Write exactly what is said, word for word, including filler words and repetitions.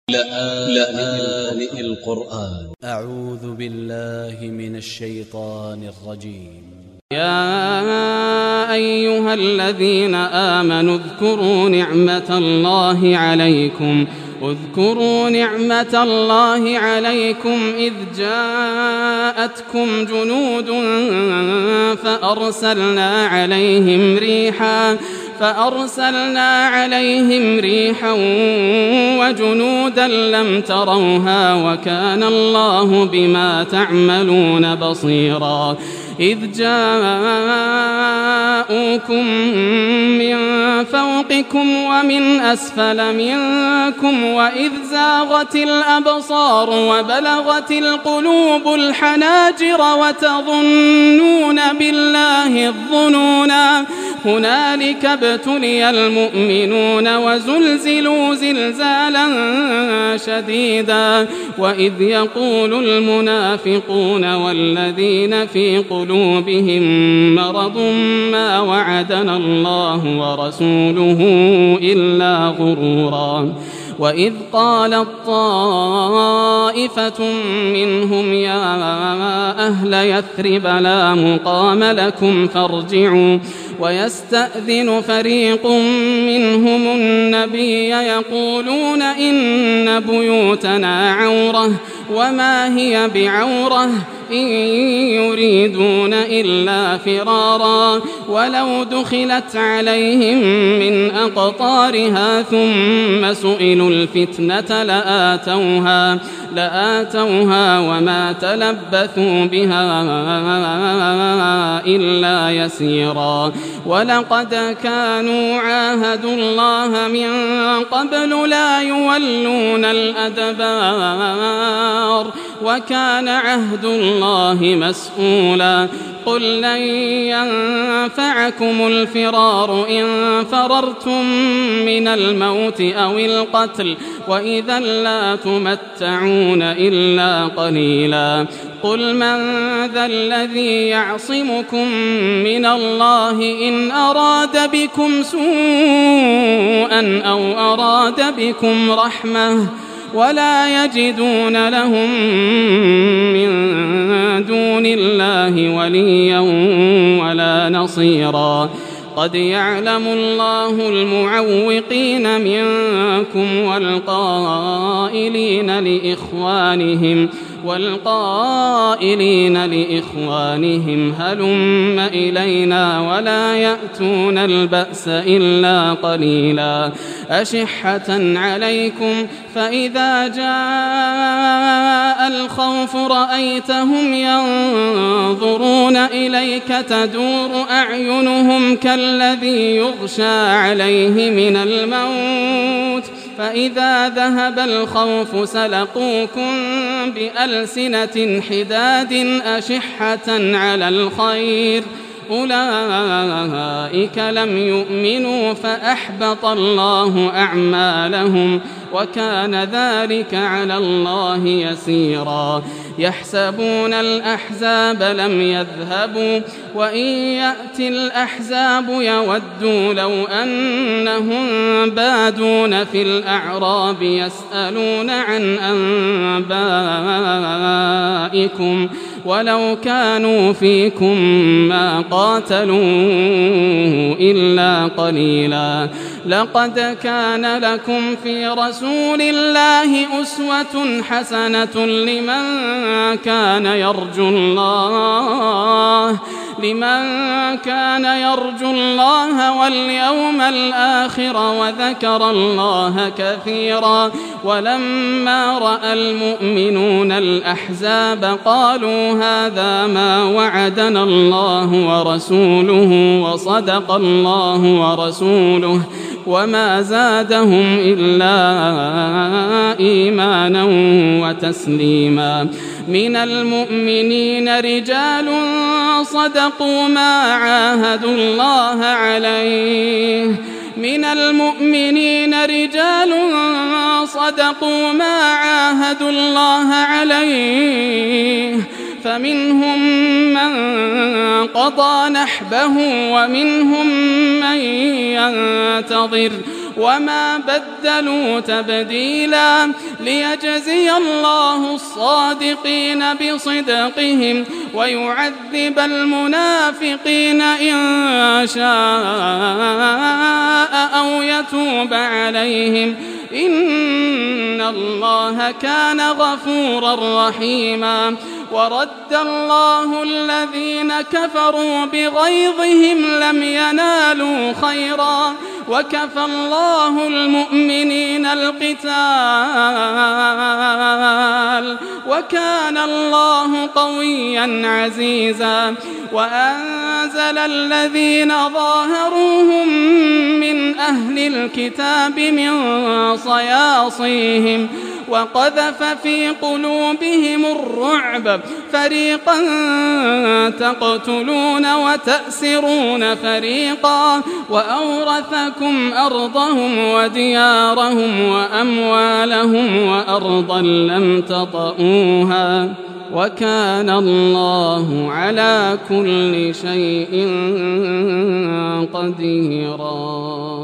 لآن القرآن. أ ع و ذ ب ا ل ل ه من ا ل ش ي ط ا ن ا ل ج ي م يا أيها الذين آمنوا اذكروا نعمة الله عليكم اذكروا نعمة الله عليكم إذ جاءتكم جنود فأرسلنا عليهم ريحا فأرسلنا عليهم ريحا وجنودا لم تروها وكان الله بما تعملون بصيرا إذ جاءوكم من فوقكم ومن أسفل منكم وإذ زاغت الأبصار وبلغت القلوب الحناجر وتظنون بالله الظنونا هنالك ابتلي المؤمنون وزلزلوا زلزالا شديدا وإذ يقول المنافقون والذين في قلوبهم مرض ما وعدنا الله ورسوله إلا غرورا وإذ قالت طائفة منهم يا أهل يثرب لا مقام لكم فارجعوا ويستأذن فريق منهم النبي يقولون إن بيوتنا عورة وما هي بعورة إن يريدون إلا فرارا ولو دخلت عليهم من أقطارها ثم سئلوا الفتنة لآتوها لآتوها وما تلبثوا بها إلا يسيرا ولقد كانوا عاهدوا الله من قبل لا يولون الأدبار وكان عهد الله مسؤولا قل لن ينفعكم الفرار إن فررتم من الموت أو القتل وإذا لا تمتعون إلا قليلا قل من ذا الذي يعصمكم من الله إن أراد بكم سوءا أو أراد بكم رحمة ولا يجدون لهم من دون الله وليا ولا نصيرا قد يعلم الله المعوقين منكم والقائلين لإخوانهم والقائلين لإخوانهم هلم إلينا ولا يأتون البأس إلا قليلا أشحة عليكم فإذا جاء الخوف رأيتهم ينظرون إليك تدور أعينهم كالذي يغشى عليه من الموت فإذا ذهب الخوف سلقوكم بألسنة حداد أشحة على الخير أولئك لم يؤمنوا فأحبط الله أعمالهم وكان ذلك على الله يسيرا يحسبون الأحزاب لم يذهبوا وإن يأتي الأحزاب يودوا لو أنهم بادون في الأعراب يسألون عن أنبائكم ولو كانوا فيكم ما قاتلوا إلا قليلا لقد كان لكم في رسول الله أسوة حسنة لمن كان يرجو الله لمن كان يرجو الله واليوم الآخر وذكر الله كثيرا ولما رأى المؤمنون الأحزاب قالوا هذا ما وعدنا الله ورسوله وصدق الله ورسوله وما زادهم إلا إيمانا وتسليما من المؤمنين رجال صدقوا ما عاهدوا الله عليه من المؤمنين رجال صدقوا ما عاهدوا الله عليه فمنهم من قضى نحبه ومنهم من ينتظر وما بدلوا تبديلا ليجزي الله الصادقين بصدقهم ويعذب المنافقين إن شاء أو يتوب عليهم إن الله كان غفورا رحيما. ورد الله الذين كفروا بغيظهم لم ينالوا خيرا وكفى الله المؤمنين القتال وكان الله قويا عزيزا. وأنزل الذين ظاهروهم من أهل الكتاب من صياصيهم وقذف في قلوبهم الرعب فريقا تقتلون وتأسرون فريقا وأورثكم أرضهم وديارهم وأموالهم وأرضا لم تطئوها وكان الله على كل شيء قديرا.